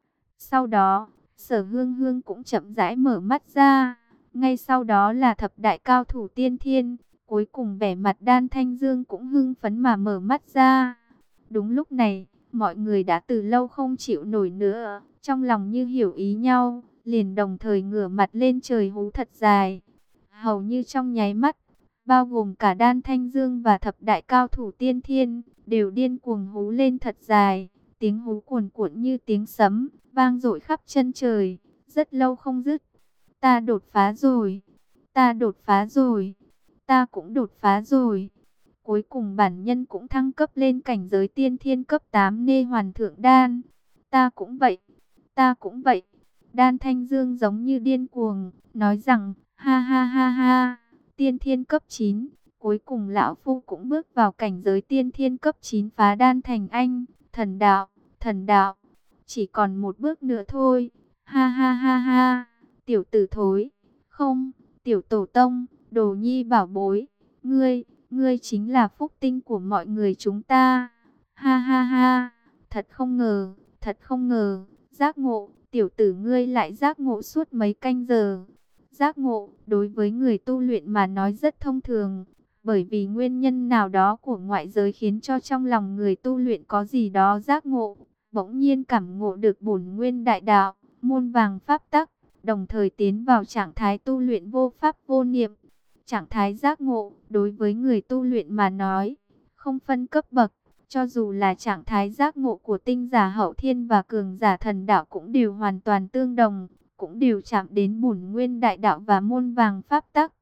Sau đó, Sở Hương Hương cũng chậm rãi mở mắt ra, ngay sau đó là thập đại cao thủ tiên thiên, cuối cùng vẻ mặt Đan Thanh Dương cũng hưng phấn mà mở mắt ra. Đúng lúc này, mọi người đã từ lâu không chịu nổi nữa, trong lòng như hiểu ý nhau, liền đồng thời ngửa mặt lên trời hú thật dài. Hầu như trong nháy mắt, bao gồm cả Đan Thanh Dương và thập đại cao thủ tiên thiên, đều điên cuồng hú lên thật dài, tiếng hú cuồn cuộn như tiếng sấm, vang dội khắp chân trời, rất lâu không dứt. Ta đột phá rồi, ta đột phá rồi, ta cũng đột phá rồi. Cuối cùng bản nhân cũng thăng cấp lên cảnh giới tiên thiên cấp tám nê hoàn thượng đan. Ta cũng vậy, ta cũng vậy. Đan Thanh Dương giống như điên cuồng, nói rằng, ha ha ha ha, tiên thiên cấp chín. Cuối cùng lão phu cũng bước vào cảnh giới tiên thiên cấp chín phá đan thành anh, thần đạo, thần đạo. Chỉ còn một bước nữa thôi, ha ha ha ha, tiểu tử thối, không, tiểu tổ tông, đồ nhi bảo bối, ngươi, ngươi chính là phúc tinh của mọi người chúng ta, ha ha ha, thật không ngờ, thật không ngờ, giác ngộ, tiểu tử ngươi lại giác ngộ suốt mấy canh giờ. Giác ngộ, đối với người tu luyện mà nói rất thông thường, bởi vì nguyên nhân nào đó của ngoại giới khiến cho trong lòng người tu luyện có gì đó giác ngộ, bỗng nhiên cảm ngộ được bổn nguyên đại đạo, muôn vàng pháp tắc, đồng thời tiến vào trạng thái tu luyện vô pháp vô niệm. Trạng thái giác ngộ, đối với người tu luyện mà nói, không phân cấp bậc, cho dù là trạng thái giác ngộ của tinh giả hậu thiên và cường giả thần đạo cũng đều hoàn toàn tương đồng, cũng đều chạm đến bổn nguyên đại đạo và muôn vàng pháp tắc.